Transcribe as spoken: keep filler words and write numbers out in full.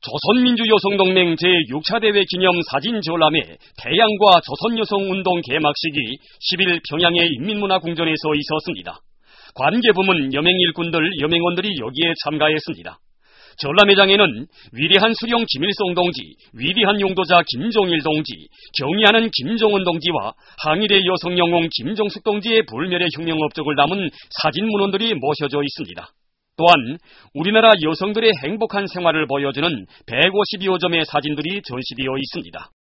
조선민주여성동맹 제육 차 대회 기념 사진 전람회 태양과 조선여성운동 개막식이 십일 평양의 인민문화궁전에서 있었습니다. 관계부문 여맹일꾼들, 여맹원들이 여기에 참가했습니다. 전람회장에는 위대한 수령 김일성 동지, 위대한 용도자 김종일 동지, 경의하는 김정은 동지와 항일의 여성 영웅 김정숙 동지의 불멸의 혁명 업적을 담은 사진 문헌들이 모셔져 있습니다. 또한 우리나라 여성들의 행복한 생활을 보여주는 백오십여 점의 사진들이 전시되어 있습니다.